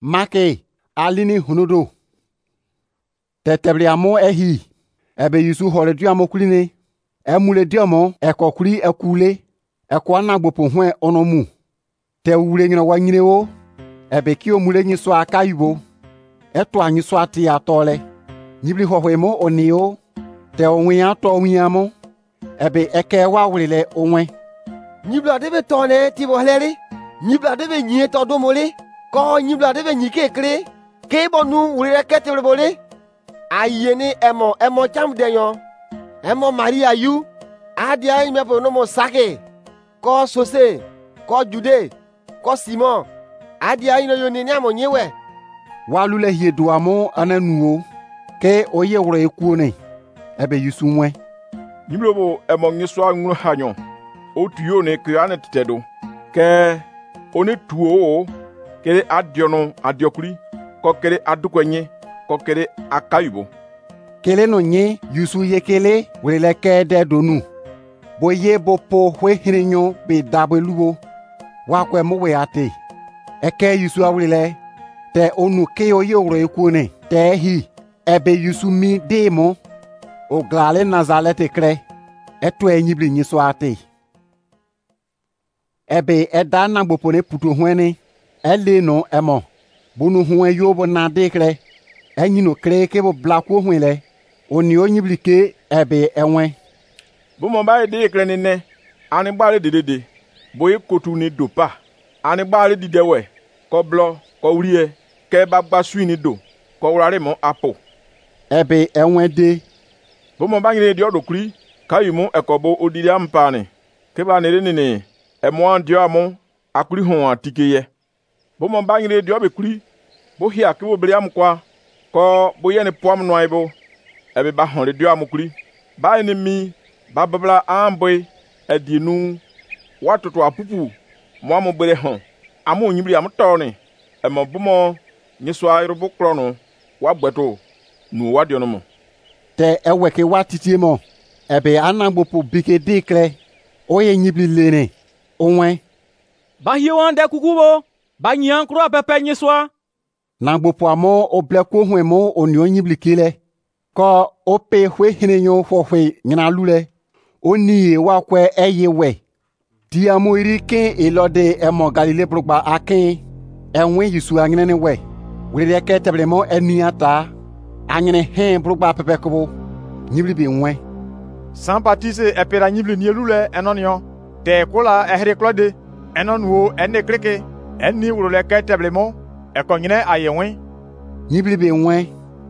Make alini hunudo. Tetebliamo ehi. Ebe Yusu hore diamo kuline. Emule diamo ekokuli ekule. Ekwana gbopo hwen onomu. Te ule nyina wanyine wo. Ebe ki omule nyiso akayubo. Eto anyiso ati atole. Nyibli hohwemo onio. Te onwe ato onwiamo. Ebe eke wa wulile onwe. Nyibla debe tone tibo hleri. Nyibla debe nye todo mole. Ko nyibla debe nyike kre. Ke bonu wulile kete bole. Ayene emo cham deyon. Emo Maria yu. Adia ime po nomo sake. Ko sose. Ko jude. Ko Simon. Adia ino yoni nyamo nyewe. Walule hie duamo ananuo. Ke oye wure ekuone. Ebe Yusu mwe. Nyiblobo emo ngiswa ngunu hanyo. O tuyo ne kuyane titedo. Ke one tuo kere adiono adiokuri. Ko kere adukwenye. Ko kere akayubo. Kele no nye Yusu ye kele wele ke de donu. Boye bopo hwe hirinyo be dabeluwo. Wakwe mowe ate. Eke Yusu awile. Te onu ke oye wure ekuone. Te hi. Ebe Yusu mi demo. O glale Nazareth kre. Eto enyibli nyiso ate. Ebe eda na gbopone puto hwene. Ele no emo. Bunu hwen yobo na dekre. Enyino kre ke bo blakwo hwele. Oni onyibli ke ebe enwe. Bumo ba dekre nene. Ani bare dedede. Boye kotu ni dopa. Ani bare didewe. Ko blo, ko urie. Ke bagba swini do. Ko urare mo apo. Ebe enwe de. Bumo ba ngire dio dokuri. Kayumu ekobo odiri ampane. Keba nere nene. Emo andio amo. Akuri hon atikeye. Bumo ba ngire dio bekuri. Bo hia ke bo bere amkwa. Ko bo ye ne poam no aibo. Ebe ba hon dio amukuri. Ba ene mi. Ba babla amboy. Edinu. Watoto apupu. Mo amo bere hon. Amo nyibri am tone. Emo bumo nyiswa irubo krono. Wa gbeto. Nu wadio no mo. Te eweke watitie mo. Ebe anagbopo bike dekre. Oye nyibli lene. Onwe. Ba hiwan de kukubo. Ba nyan kro pepe nyiswa. Nagbopo amo obleko hwemo onyo nyibli kile. Ko ope hwe hinenyo hwe nyina lule. Oni wakwe eye we. Di amo irike elode emo Galile brugba akin. Enwe Yusu anyene we. Wile ke teblemo eniata. Anyene hen brugba pepe kobo. Nyibli bi nwe. San Baptiste epera nyibli nielule enonio. Te kola ehre klode. Enonwo enne kreke. Enni wulule ke teblemo. Ekonyine ayewen. Nyibli bi nwe.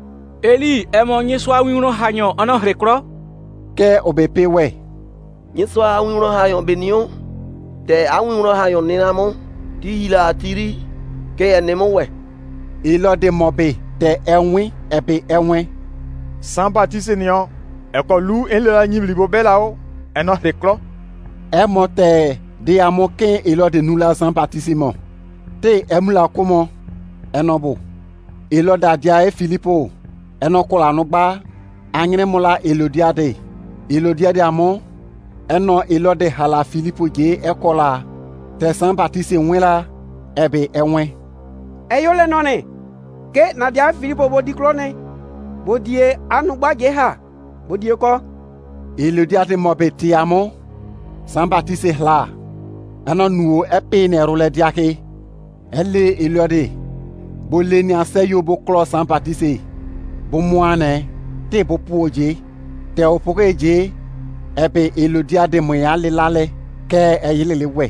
Eli emo nyiswa winro hanyo ono hrekro. Ke obepe we. Nyiswa awinro hayon benio. Te awinro hayon ninamo. Ti hila atiri. Ke enemo we. Ilode mobe. Te enwe ebe enwe. San Baptiste nion. Eko lu enlela nyibli bo belao. Eno hrekro. Emo te de amo ken ilode nula San Baptiste mo. Te emula komo. Enobo. Ilode adia Filipo. Enokola nugba. Anyene mola Elodiade. Elodiade amo. Eno ilode hala Filipo je ekola. Te San Baptiste nwela. Ebe enwe. Eyole none. Ke nadia Filipo bodiklone. Bodie anugba je ha. Bodie ko. Elodiade mobe ti amo. San Baptiste hla. Eno nuo epe ne rule diake. Ele Elodiade. Bo le ni aseyo bo klo San Baptiste. Bo moane. Te bo poje. Te opoke je. Ebe Elodiade moya le lale. Ke eyele we.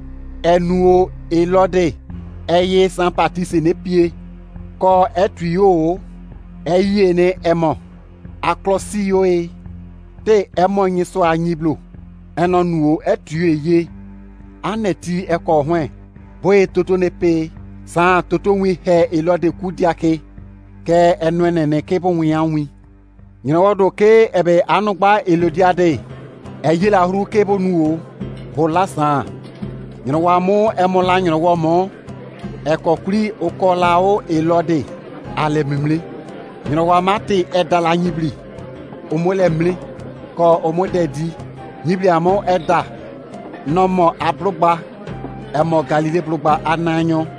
Enuo Elode. Eye San Baptiste ne pie. Ko etuyo. Eye ne emo. Aklosi yo e. Te emo nyiso anyiblo. Eno nuo etuyo ye. Aneti eko hwen. Boye toto ne pe. San toto wi he Elode kudiake. Ke enwene ke bo wi anwi. Nyina wodo ke ebe anugba Elodiade. Eye la huru ke bo nuo. Bola san. Nyina wa mo emola nyina wo mo. Ekokuri okolao Elode. Ale mimle. Nyina wa mate edala nyibli. Omole mle. Ko omode di. Nyibli amo eda. Nomo abrugba. Emo Galile brugba ananyo.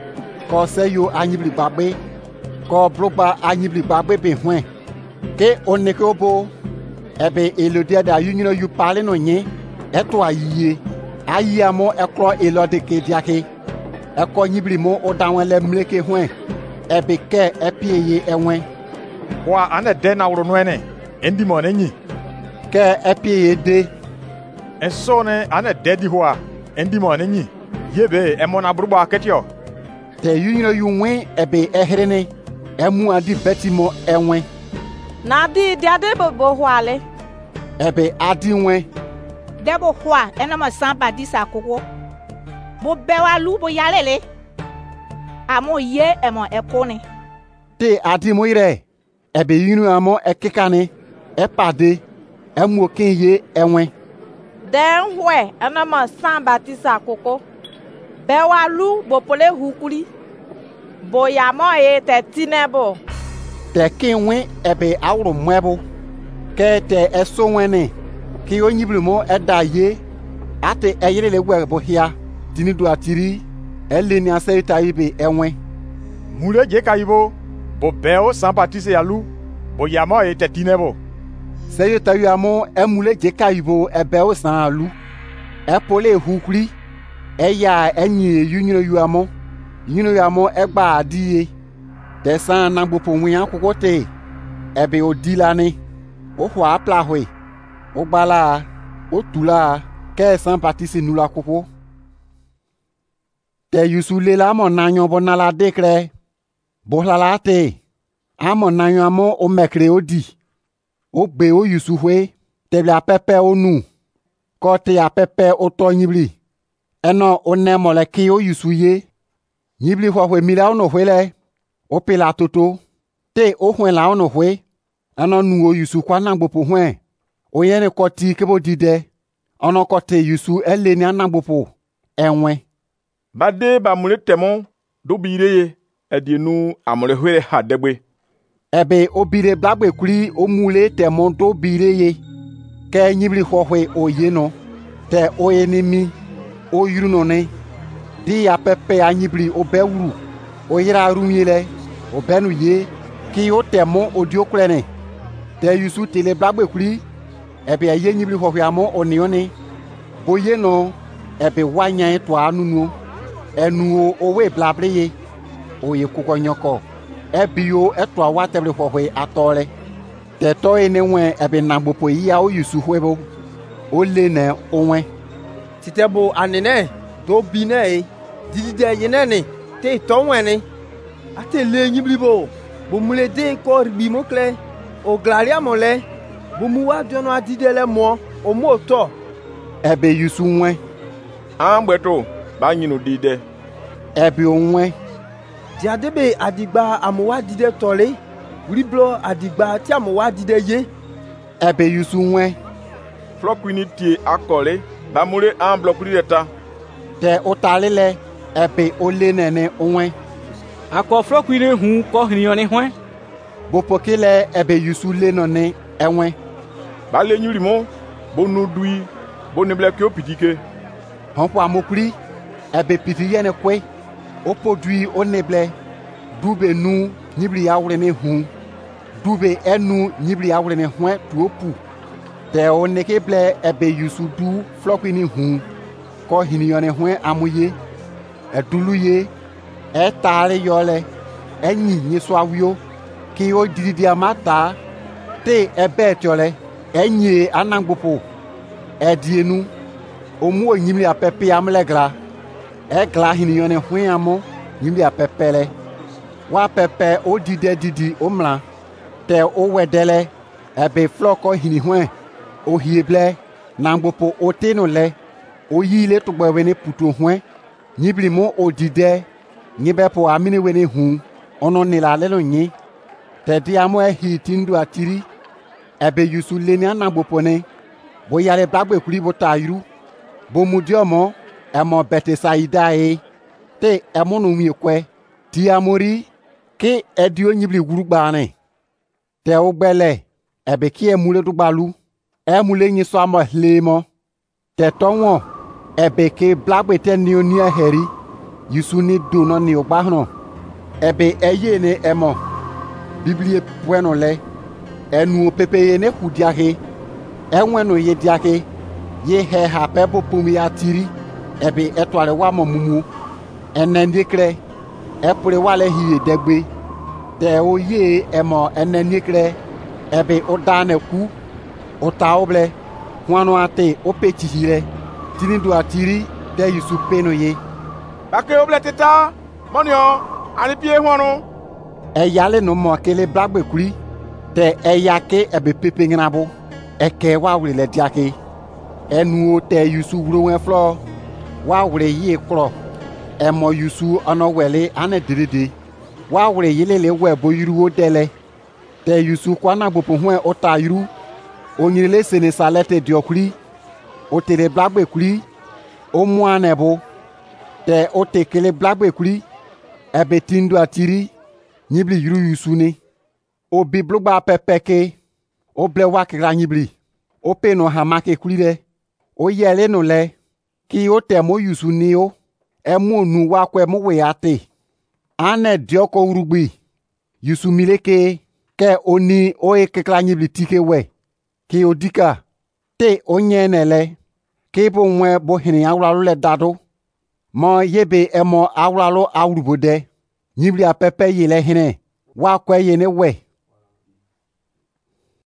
ko seyo anyibli gbagbe ko blogba anyibli gbagbe be hwen ke oneke obo ebe elodia da yunyino yu pale no nye eto ayiye ayamo ekro elode ke diake eko nyibli mo odanwen le mleke hwen ebe ke epieye enwen wa ane de na wuro nwene endi mo nenyi ke epieye de ensone ane de di hoa endi mo nenyi yebe emona brugba ketio te yunyino yu nwen ebe ehrene emu adi betimo enwen na di ade bo hwale ebe adi nwen debo hwa enama samba disa koko bo bewa lu bo yalele amo ye emo ekoni te adi mo ire ebe yinu amo ekikane epade emu okenye enwen den hwe enama samba disa koko bewa lu bo pole hukuri bo yamo e te tinebo te kinwe ebe awro mwebo ke te esonwene ki onyibrimo edaye ate eyirele gwerbo hia dinidu atiri eleni aseita ibe enwe mure je kaibo bo beo sympathise yalu bo yamo e te tinebo seita yamo emule je kaibo ebe o san alu epole hukuri eya enyi yunyiro yamo egba adiye desan nagbopo nwin akoko te ebe odilani o hwa aplahwe o gbala o tula ke sympathise nula koko te yusu lela mo nanyo bonala dekre bohlala te amo nanyo amo o mekre odi o gbe o yusu hwe te bla pepe onu ko te ya pepe o to nyibli eno one moleki o yusu ye nyibli hwe mila ono hwele o pela toto te o hwen la ono hwe ano nu o yusu kwa nangbopo hwen o yene ko ti kebo dide ono ko te yusu eleni anangbopo enwe bade ba mule temo do bireye edienu amule hwere hadegbe ebe obire blagbe kuri o mule temo do bireye ke nyibli hwe o yeno te o enimi o yuruno ne di ya pepe anyibli o bewuru o yira rumile o benu ye ki o temo odi oklene te yusu tele blagbe kuri ebe ye nyibli hwe amo onioni boye no ebe wanya to anunu enu o we blableye o ye kokonyoko ebi o eto awa teble hwe atole te to enwe ebe nagbopo ya o yusu hwebo o le na onwe titebo anene do bine didide yenene te tonwene ate le nyiblibo bo mule de ko bi mo kle o glaria mole bo mu wa jono adidele mo o mo to ebe yusu nwe ambeto ba nyinu dide ebe onwe diadebe adigba amowa dide tole riblo adigba ti amowa dide ye ebe yusu nwe flokwini tie akole ba mule an blokuri leta te otalile ebe ole nene onwe akọ flokwini hu ko hnioni hwen bopokile ebe yusu le no ne enwe ba le nyurimo bonu dui bonu blek yo pitike honpo amokuri ebe pitiyene kwe opodui oneble dube nu nyibli yawre ne hu dube enu nyibli yawre ne hwen tuopu te oneke ble ebe yusu du flokwini hu ko hinione hwen amuye eduluye etare yole enyi nyiso awio ki o didi amata te ebe tiole enyi anangbopo edienu omu onyimli apepe amlegra egla hinione hwen amo nyimli apepele wa pepe o didi omla te o wedele ebe floko hini hwen o hieble nangbopo o tenole o yile to gbewene puto hwen nyibli mo o dide nyibe po amini wene hu ono nila lelo nyi te di amo ehi tindu atiri ebe yusu leni anangbopo ne bo yale blagbe kuri bo tairu bo mudiomo emo bete saidae te emo no miekwe di amori ke edio nyibli gurugbane te ogbele ebe ki emule dugbalu emule nyi so amo hlemo te tonwo ebe ke blagbe te ni oni heri yusu ni do no ni ogbahno ebe eye ne emo biblie bueno le enu pepe ne kudiahe enwenu ye diahe ye he ha pebo pumi atiri ebe etware wa momumu enendikre epure wale hiye degbe te oye emo enendikre ebe odane ku otaoble huano ate opechihire tinindu atiri te yusu peno ye bake oble teta monio ani pie huano eyale no mo kele blagbe kuri te eyake ebe pepe ngrabo eke wa wure le diake enu te yusu wuro wen flo wa wure yi kro emo yusu ono wele ane diride wa wure yilele we bo yiruwo dele te yusu kwana gbopo hwen ota yiru onyirele sene salete diokuri o tere blagbe kuri o mu anebo te o tekele blagbe kuri ebe tindu atiri nyibli yiru yusu ni o biblugba pepeke o ble wakira nyibli o peno hamake kuri de o yele no le ki o te mo yusu ni o emu nu wakwe mo we ate ane dioko urugbi yusu mileke ke oni o ekekla nyibli tike we ki odika te onye nele ki bo nwe bo hini awlalo le dado mo yebe emo awlalo awrubode nyibli apepe yele hine wa kwe yene we